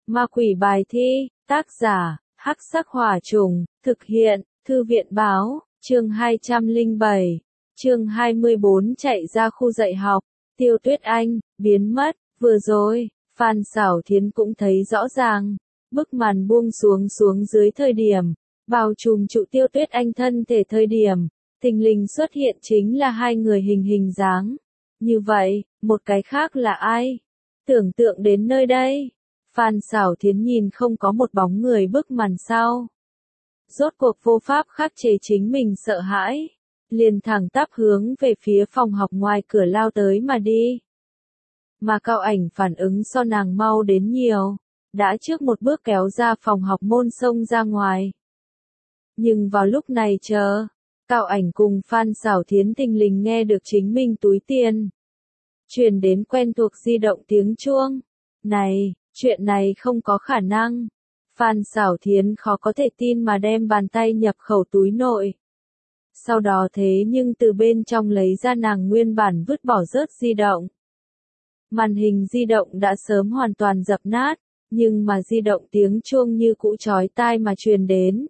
Ma quỷ bài thi, tác giả, Hắc Sắc Hỏa Trùng, thực hiện, Thư viện báo, chương 207, chương 24 chạy ra khu dạy học, Tiêu Tuyết Anh, biến mất, vừa rồi, Phan Xảo Thiến cũng thấy rõ ràng, bức màn buông xuống dưới thời điểm, bao trùm trụ Tiêu Tuyết Anh thân thể thời điểm, thình lình xuất hiện chính là hai người hình dáng. Như vậy, một cái khác là ai? Tưởng tượng đến nơi đây. Phan Xảo Thiến nhìn không có một bóng người bức màn sau. Rốt cuộc vô pháp khắc chế chính mình sợ hãi. Liền thẳng tắp hướng về phía phòng học ngoài cửa lao tới mà đi. Mà Cao Ảnh phản ứng so nàng mau đến nhiều. Đã trước một bước kéo ra phòng học môn xông ra ngoài. Nhưng vào lúc này chờ. Cao Ảnh cùng Phan Xảo Thiến thình lình nghe được chính mình túi tiền. Truyền đến quen thuộc di động tiếng chuông. Này, chuyện này không có khả năng. Phan Xảo Thiến khó có thể tin mà đem bàn tay nhập khẩu túi nội. Sau đó thế nhưng từ bên trong lấy ra nàng nguyên bản vứt bỏ rớt di động. Màn hình di động đã sớm hoàn toàn dập nát, nhưng mà di động tiếng chuông như cũ chói tai mà truyền đến.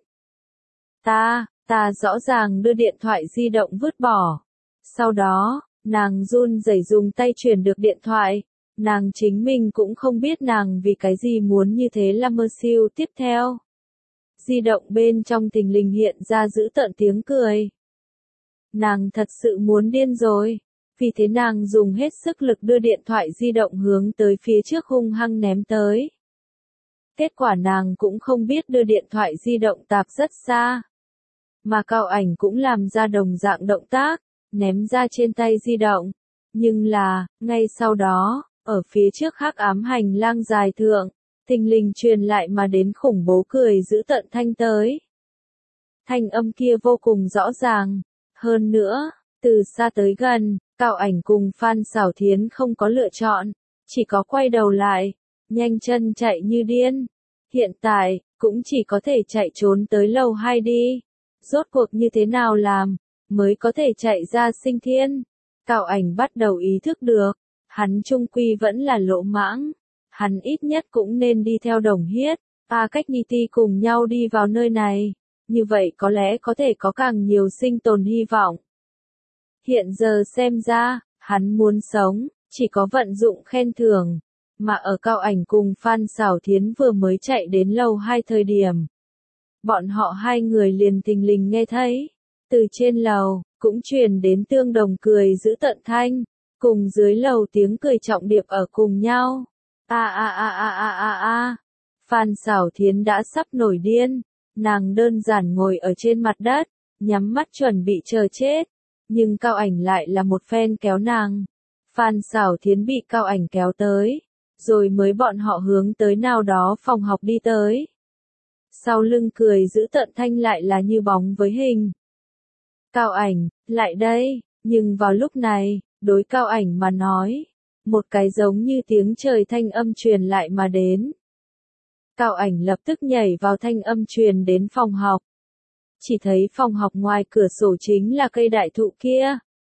Ta rõ ràng đưa điện thoại di động vứt bỏ. Sau đó, nàng run rẩy dùng tay truyền được điện thoại. Nàng chính mình cũng không biết nàng vì cái gì muốn như thế là mơ siêu tiếp theo. Di động bên trong thình lình hiện ra dữ tợn tiếng cười. Nàng thật sự muốn điên rồi. Vì thế nàng dùng hết sức lực đưa điện thoại di động hướng tới phía trước hung hăng ném tới. Kết quả nàng cũng không biết đưa điện thoại di động tạp rất xa. Mà Cao Ảnh cũng làm ra đồng dạng động tác, ném ra trên tay di động. Nhưng là, ngay sau đó, ở phía trước hắc ám hành lang dài thượng, thình lình truyền lại mà đến khủng bố cười dữ tợn thanh tới. Thanh âm kia vô cùng rõ ràng. Hơn nữa, từ xa tới gần, Cao Ảnh cùng Phan Xảo Thiến không có lựa chọn, chỉ có quay đầu lại, nhanh chân chạy như điên. Hiện tại, cũng chỉ có thể chạy trốn tới lầu 2 đi. Rốt cuộc như thế nào làm, mới có thể chạy ra sinh thiên. Cao Ảnh bắt đầu ý thức được, hắn trung quy vẫn là lỗ mãng. Hắn ít nhất cũng nên đi theo Đồng Hiết, Cách Nhi Ti cùng nhau đi vào nơi này. Như vậy có lẽ có thể có càng nhiều sinh tồn hy vọng. Hiện giờ xem ra, hắn muốn sống, chỉ có vận dụng khen thưởng. Mà ở Cao Ảnh cùng Phan Xảo Thiến vừa mới chạy đến lầu 2 thời điểm. Bọn họ hai người liền thình lình nghe thấy. Từ trên lầu, cũng truyền đến tương đồng cười dữ tợn thanh. Cùng dưới lầu tiếng cười trọng điệp ở cùng nhau. Phan Xảo Thiến đã sắp nổi điên. Nàng đơn giản ngồi ở trên mặt đất, nhắm mắt chuẩn bị chờ chết. Nhưng Cao Ảnh lại là một phen kéo nàng. Phan Xảo Thiến bị Cao Ảnh kéo tới. Rồi mới bọn họ hướng tới nào đó phòng học đi tới. Sau lưng cười giữ tợn thanh lại là như bóng với hình. Cao Ảnh, lại đây, nhưng vào lúc này, đối Cao Ảnh mà nói, một cái giống như tiếng trời thanh âm truyền lại mà đến. Cao Ảnh lập tức nhảy vào thanh âm truyền đến phòng học. Chỉ thấy phòng học ngoài cửa sổ chính là cây đại thụ kia.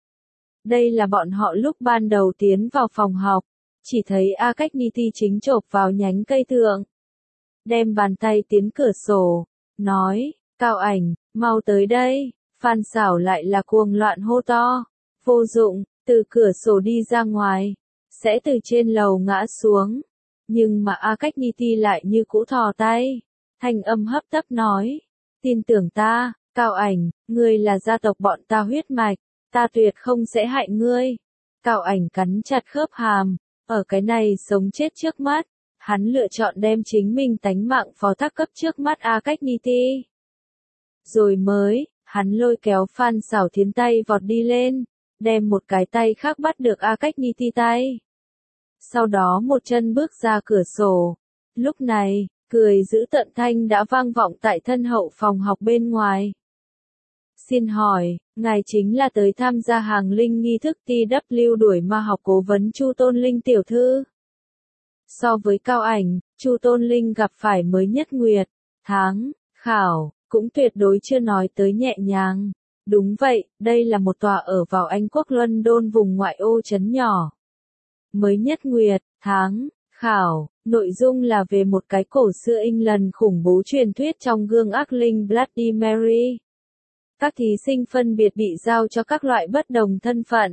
Đây là bọn họ lúc ban đầu tiến vào phòng học, chỉ thấy Cách Nhi Ti chính chộp vào nhánh cây thượng. Đem bàn tay tiến cửa sổ, nói, Cao Ảnh, mau tới đây. Phan Xảo lại là cuồng loạn hô to, vô dụng, từ cửa sổ đi ra ngoài, sẽ từ trên lầu ngã xuống. Nhưng mà Cách Nhi Ti lại như cũ thò tay, thanh âm hấp tấp nói, tin tưởng ta, Cao Ảnh, ngươi là gia tộc bọn ta huyết mạch, ta tuyệt không sẽ hại ngươi. Cao Ảnh cắn chặt khớp hàm, ở cái này sống chết trước mắt, hắn lựa chọn đem chính mình tánh mạng phó thác cấp trước mắt Cách Nhi Ti. Rồi mới, hắn lôi kéo Phan Xảo Thiến tay vọt đi lên, đem một cái tay khác bắt được Cách Nhi Ti tay. Sau đó một chân bước ra cửa sổ. Lúc này, cười dữ tợn thanh đã vang vọng tại thân hậu phòng học bên ngoài. Xin hỏi, ngài chính là tới tham gia hàng linh nghi thức TW đuổi ma học cố vấn Chu Tôn Linh tiểu thư. So với Cao Ảnh, Chu Tôn Linh gặp phải mới nhất nguyệt, tháng, khảo, cũng tuyệt đối chưa nói tới nhẹ nhàng. Đúng vậy, đây là một tòa ở vào Anh quốc London vùng ngoại ô trấn nhỏ. Mới nhất nguyệt, tháng, khảo, nội dung là về một cái cổ xưa England khủng bố truyền thuyết trong gương ác linh Bloody Mary. Các thí sinh phân biệt bị giao cho các loại bất đồng thân phận.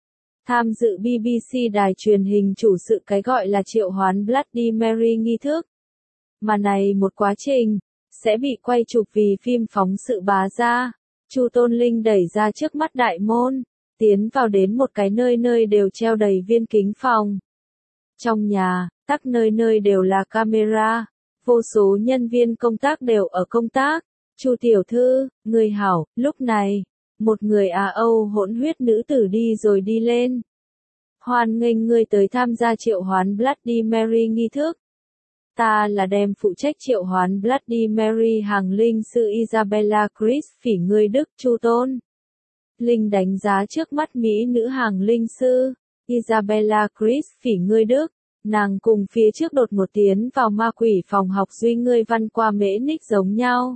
Tham dự BBC đài truyền hình chủ sự cái gọi là triệu hoán Bloody Mary nghi thức. Mà này một quá trình, sẽ bị quay chụp vì phim phóng sự bá ra. Chu Tôn Linh đẩy ra trước mắt đại môn, tiến vào đến một cái nơi nơi đều treo đầy viên kính phòng. Trong nhà, tắc nơi nơi đều là camera, vô số nhân viên công tác đều ở công tác. Chu tiểu thư, người hảo, lúc này, một người Á Âu hỗn huyết nữ tử đi rồi đi lên. Hoan nghênh ngươi tới tham gia triệu hoán Bloody Mary nghi thức. Ta là đem phụ trách triệu hoán Bloody Mary hàng linh sư Isabella Chris phỉ người Đức Chu Tôn. Linh đánh giá trước mắt Mỹ nữ hàng linh sư, Isabella Chris phỉ người Đức. Nàng cùng phía trước đột một tiến vào ma quỷ phòng học duy ngươi văn qua mễ ních giống nhau.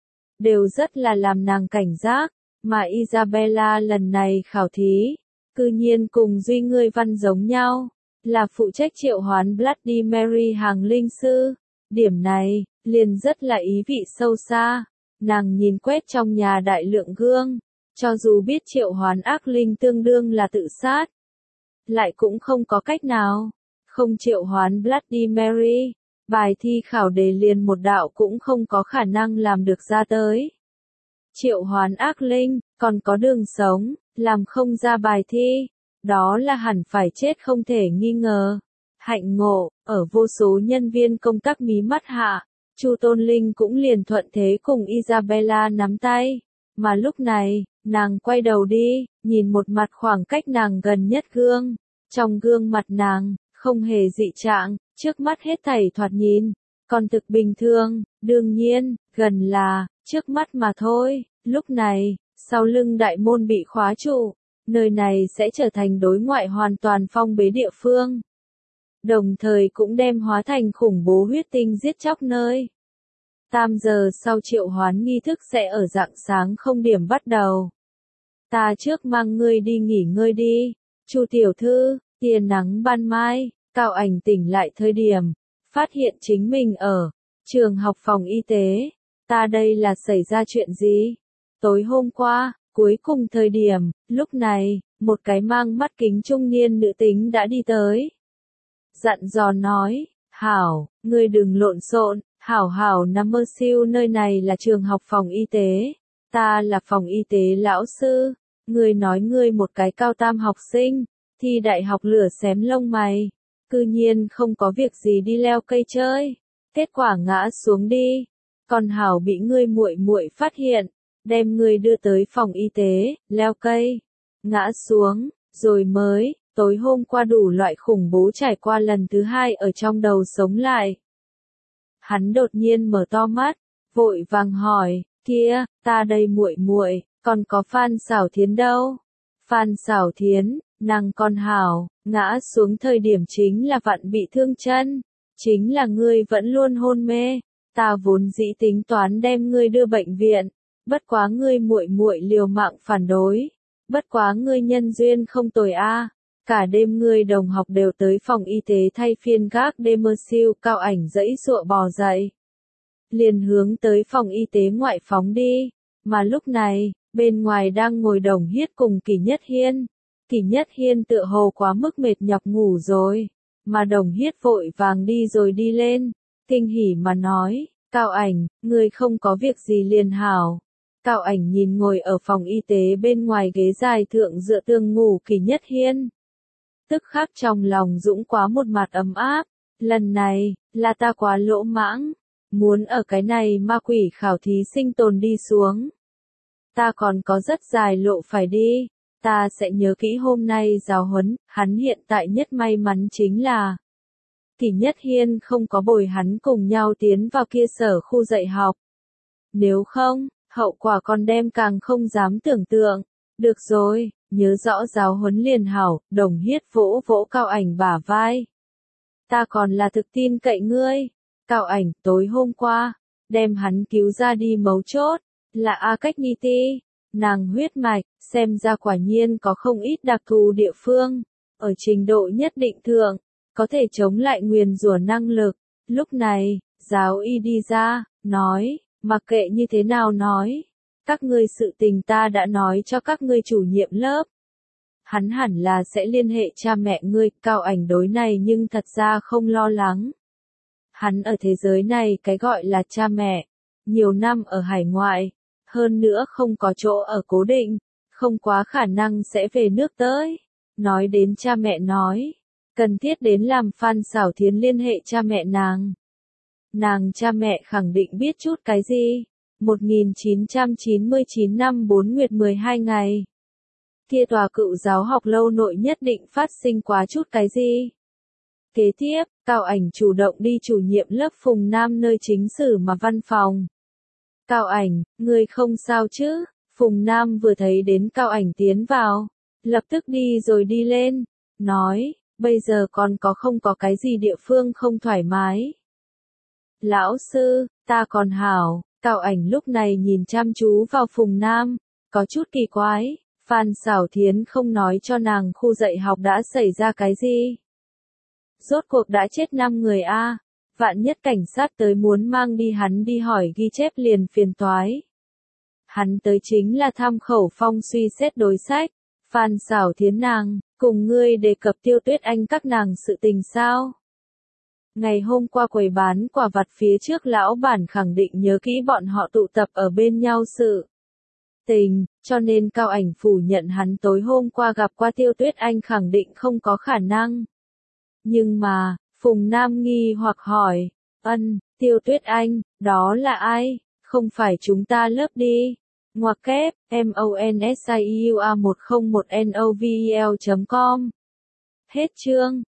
Đều rất là làm nàng cảnh giác, mà Isabella lần này khảo thí, cư nhiên cùng duy ngươi văn giống nhau, là phụ trách triệu hoán Bloody Mary hàng linh sư. Điểm này, liền rất là ý vị sâu xa. Nàng nhìn quét trong nhà đại lượng gương, cho dù biết triệu hoán ác linh tương đương là tự sát, lại cũng không có cách nào. Không triệu hoán Bloody Mary, bài thi khảo đề liền một đạo cũng không có khả năng làm được ra tới. Triệu hoán ác linh, còn có đường sống, làm không ra bài thi, đó là hẳn phải chết không thể nghi ngờ. Hạnh ngộ, ở vô số nhân viên công tác mí mắt hạ, Chu Tôn Linh cũng liền thuận thế cùng Isabella nắm tay. Mà lúc này, nàng quay đầu đi, nhìn một mặt khoảng cách nàng gần nhất gương. Trong gương mặt nàng, không hề dị trạng, trước mắt hết thảy thoạt nhìn, còn thực bình thường, đương nhiên, gần là, trước mắt mà thôi. Lúc này, sau lưng đại môn bị khóa trụ, nơi này sẽ trở thành đối ngoại hoàn toàn phong bế địa phương. Đồng thời cũng đem hóa thành khủng bố huyết tinh giết chóc nơi. 8 giờ sau triệu hoán nghi thức sẽ ở rạng sáng không điểm bắt đầu. Ta trước mang ngươi đi nghỉ ngơi đi, Chu tiểu thư. Tia nắng ban mai, Cao Ảnh tỉnh lại thời điểm, phát hiện chính mình ở trường học phòng y tế. Ta đây là xảy ra chuyện gì? Tối hôm qua, cuối cùng thời điểm, lúc này, một cái mang mắt kính trung niên nữ tính đã đi tới. Dặn dò nói, Hảo, ngươi đừng lộn xộn, hảo hảo nằm mơ siêu, nơi này là trường học phòng y tế. Ta là phòng y tế lão sư, ngươi nói ngươi một cái cao tam học sinh. Thi đại học lửa xém lông mày, cư nhiên không có việc gì đi leo cây chơi, kết quả ngã xuống đi, còn hảo bị ngươi muội muội phát hiện, đem ngươi đưa tới phòng y tế, leo cây, ngã xuống, rồi mới, tối hôm qua đủ loại khủng bố trải qua lần thứ hai ở trong đầu sống lại. Hắn đột nhiên mở to mắt, vội vàng hỏi, kia, ta đây muội muội, còn có Phan Xảo Thiến đâu? Phan Xảo Thiến, nàng con hảo, ngã xuống thời điểm chính là vặn bị thương chân, chính là ngươi vẫn luôn hôn mê, ta vốn dĩ tính toán đem ngươi đưa bệnh viện, bất quá ngươi muội muội liều mạng phản đối, bất quá ngươi nhân duyên không tồi a, cả đêm ngươi đồng học đều tới phòng y tế thay phiên gác đêm mơ siêu. Cao Ảnh dãy dụa bò dậy, liền hướng tới phòng y tế ngoại phóng đi, mà lúc này, bên ngoài đang ngồi Đồng Hiết cùng Kỷ Nhất Hiên. Kỷ Nhất Hiên tựa hồ quá mức mệt nhọc ngủ rồi, mà Đồng Hiết vội vàng đi rồi đi lên, kinh hỉ mà nói, Cao Ảnh, ngươi không có việc gì liền hảo. Cao Ảnh nhìn ngồi ở phòng y tế bên ngoài ghế dài thượng dựa tường ngủ Kỷ Nhất Hiên. Tức khắc trong lòng dũng quá một mặt ấm áp, lần này, là ta quá lỗ mãng, muốn ở cái này ma quỷ khảo thí sinh tồn đi xuống. Ta còn có rất dài lộ phải đi. Ta sẽ nhớ kỹ hôm nay giáo huấn. Hắn hiện tại nhất may mắn chính là Kỷ Nhất Hiên không có bồi hắn cùng nhau tiến vào kia sở khu dạy học. Nếu không, hậu quả còn đem càng không dám tưởng tượng. Được rồi, nhớ rõ giáo huấn liền hảo. Đồng Hiết vỗ vỗ Cao Ảnh bả vai. Ta còn là thực tin cậy ngươi. Cao Ảnh, tối hôm qua, đem hắn cứu ra đi mấu chốt, là A Cách Nhi Ti. Nàng huyết mạch, xem ra quả nhiên có không ít đặc thù địa phương, ở trình độ nhất định thượng, có thể chống lại nguyền rủa năng lực. Lúc này, giáo y đi ra, nói, mặc kệ như thế nào nói, các ngươi sự tình ta đã nói cho các ngươi chủ nhiệm lớp. Hắn hẳn là sẽ liên hệ cha mẹ ngươi, Cao Ảnh đối này nhưng thật ra không lo lắng. Hắn ở thế giới này cái gọi là cha mẹ, nhiều năm ở hải ngoại, hơn nữa không có chỗ ở cố định, không quá khả năng sẽ về nước tới. Nói đến cha mẹ nói, cần thiết đến làm Phan Xảo Thiến liên hệ cha mẹ nàng. Nàng cha mẹ khẳng định biết chút cái gì. 1999 năm 4 nguyệt 12 ngày. Kia tòa cựu giáo học lâu nội nhất định phát sinh quá chút cái gì. Kế tiếp, Cao Ảnh chủ động đi chủ nhiệm lớp Phùng Nam nơi chính sử mà văn phòng. Cao Ảnh, ngươi không sao chứ? Phùng Nam vừa thấy đến Cao Ảnh tiến vào, lập tức đi rồi đi lên, nói, bây giờ còn không có cái gì địa phương không thoải mái. Lão sư, ta còn hảo. Cao Ảnh lúc này nhìn chăm chú vào Phùng Nam, có chút kỳ quái, Phan Xảo Thiến không nói cho nàng khu dạy học đã xảy ra cái gì. Rốt cuộc đã chết 5 người a, vạn nhất cảnh sát tới muốn mang đi hắn đi hỏi ghi chép liền phiền toái. Hắn tới chính là tham khẩu phong suy xét đối sách, Phan Xảo Thiến nàng, cùng ngươi đề cập Tiêu Tuyết Anh các nàng sự tình sao? Ngày hôm qua quầy bán quả vặt phía trước lão bản khẳng định nhớ kỹ bọn họ tụ tập ở bên nhau sự tình, cho nên Cao Ảnh phủ nhận hắn tối hôm qua gặp qua Tiêu Tuyết Anh khẳng định không có khả năng. Nhưng mà, Phùng Nam nghi hoặc hỏi, Tiêu Tuyết Anh, đó là ai? Không phải chúng ta lớp đi. Ngoặc kép, MONSIUA101NOVEL.com. Hết chương.